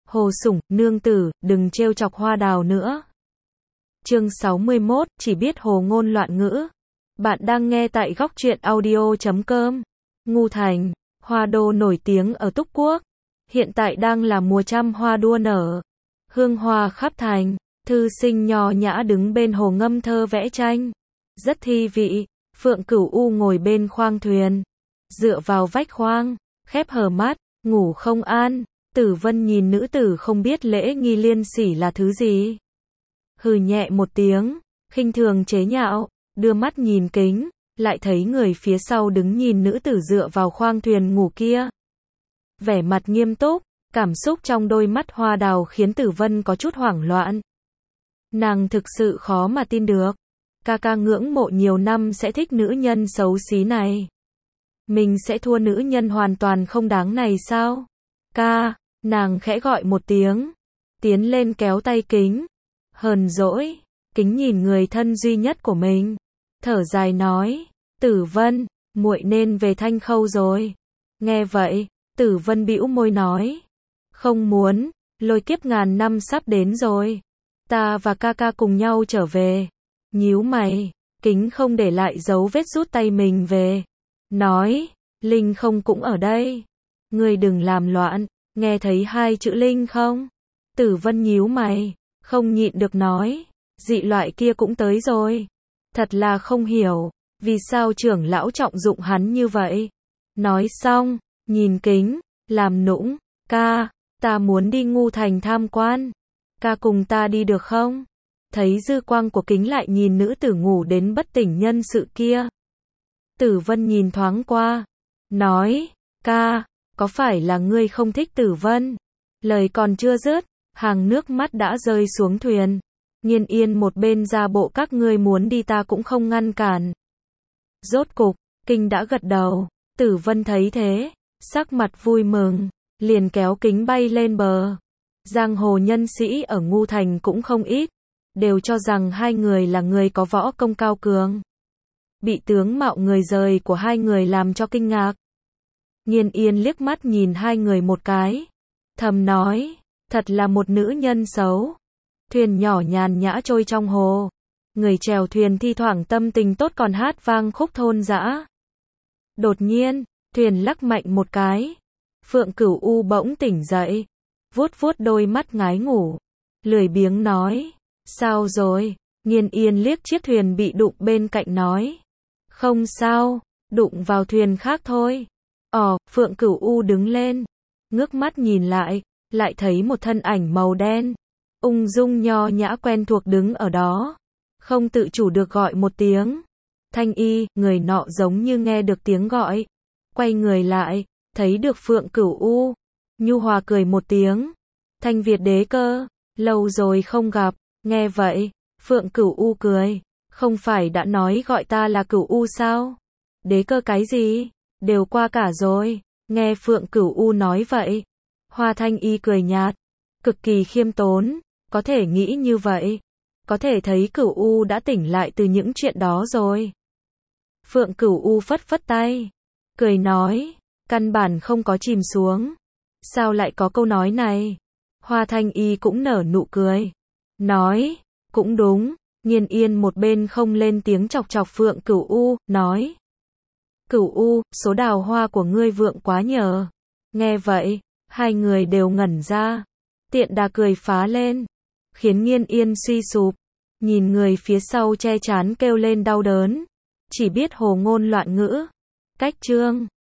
Hồ Sủng, nương tử, đừng trêu chọc hoa đào nữa. Chương 61, chỉ biết hồ ngôn loạn ngữ. Bạn đang nghe tại góc truyện audio.com. Ngu Thành, hoa đô nổi tiếng ở Túc Quốc. Hiện tại đang là mùa trăm hoa đua nở. Hương hoa khắp thành, thư sinh nho nhã đứng bên hồ ngâm thơ vẽ tranh. Rất thi vị, Phượng Cửu U ngồi bên khoang thuyền. Dựa vào vách khoang, khép hờ mắt, ngủ không an. Tử Vân nhìn nữ tử không biết lễ nghi liêm sỉ là thứ gì. Hừ nhẹ một tiếng, khinh thường chế nhạo, đưa mắt nhìn kính, lại thấy người phía sau đứng nhìn nữ tử dựa vào khoang thuyền ngủ kia. Vẻ mặt nghiêm túc, cảm xúc trong đôi mắt hoa đào khiến Tử Vân có chút hoảng loạn. Nàng thực sự khó mà tin được. Ca ca ngưỡng mộ nhiều năm sẽ thích nữ nhân xấu xí này. Mình sẽ thua nữ nhân hoàn toàn không đáng này sao? Ca, nàng khẽ gọi một tiếng, tiến lên kéo tay kính. Hờn dỗi, kính nhìn người thân duy nhất của mình, thở dài nói, Tử Vân, muội nên về Thanh Khâu rồi. Nghe vậy, Tử Vân bĩu môi nói, không muốn, lôi kiếp ngàn năm sắp đến rồi, ta và ca ca cùng nhau trở về. Nhíu mày, kính không để lại dấu vết rút tay mình về, nói, Linh không cũng ở đây, ngươi đừng làm loạn. Nghe thấy hai chữ Linh không? Tử Vân nhíu mày, không nhịn được nói, dị loại kia cũng tới rồi. Thật là không hiểu, vì sao trưởng lão trọng dụng hắn như vậy. Nói xong, nhìn kính, làm nũng, ca, ta muốn đi Ngu Thành tham quan. Ca cùng ta đi được không? Thấy dư quang của kính lại nhìn nữ tử ngủ đến bất tỉnh nhân sự kia. Tử Vân nhìn thoáng qua, nói, ca, có phải là ngươi không thích Tử Vân? Lời còn chưa dứt, hàng nước mắt đã rơi xuống thuyền. Nhiên Yên một bên ra bộ các ngươi muốn đi ta cũng không ngăn cản. Rốt cục, Kinh đã gật đầu. Tử Vân thấy thế, sắc mặt vui mừng, liền kéo kính bay lên bờ. Giang hồ nhân sĩ ở Ngu Thành cũng không ít, đều cho rằng hai người là người có võ công cao cường. Bị tướng mạo người rời của hai người làm cho kinh ngạc. Nhiên Yên liếc mắt nhìn hai người một cái, thầm nói, thật là một nữ nhân xấu. Thuyền nhỏ nhàn nhã trôi trong hồ, người chèo thuyền thi thoảng tâm tình tốt còn hát vang khúc thôn dã. Đột nhiên, thuyền lắc mạnh một cái, Phượng Cửu U bỗng tỉnh dậy, vuốt vuốt đôi mắt ngái ngủ, lười biếng nói, sao rồi? Nhiên Yên liếc chiếc thuyền bị đụng bên cạnh nói, không sao, đụng vào thuyền khác thôi. Phượng Cửu U đứng lên, ngước mắt nhìn lại thấy một thân ảnh màu đen, ung dung nho nhã quen thuộc đứng ở đó, không tự chủ được gọi một tiếng. Thanh Y, người nọ giống như nghe được tiếng gọi, quay người lại, thấy được Phượng Cửu U, nhu hòa cười một tiếng, Thanh Việt đế cơ, lâu rồi không gặp. Nghe vậy, Phượng Cửu U cười, không phải đã nói gọi ta là Cửu U sao? Đế cơ cái gì? Đều qua cả rồi. Nghe Phượng Cửu U nói vậy, Hoa Thanh Y cười nhạt, cực kỳ khiêm tốn, có thể nghĩ như vậy, có thể thấy Cửu U đã tỉnh lại từ những chuyện đó rồi. Phượng Cửu U phất phất tay, cười nói, căn bản không có chìm xuống. Sao lại có câu nói này? Hoa Thanh Y cũng nở nụ cười, nói, cũng đúng. Nhiên Yên một bên không lên tiếng chọc chọc Phượng Cửu U, nói, Cửu U, số đào hoa của ngươi vượng quá nhờ. Nghe vậy, hai người đều ngẩn ra. Tiện đà cười phá lên, khiến Nhiên Yên suy sụp, nhìn người phía sau che chán kêu lên đau đớn, chỉ biết hồ ngôn loạn ngữ. Cách chương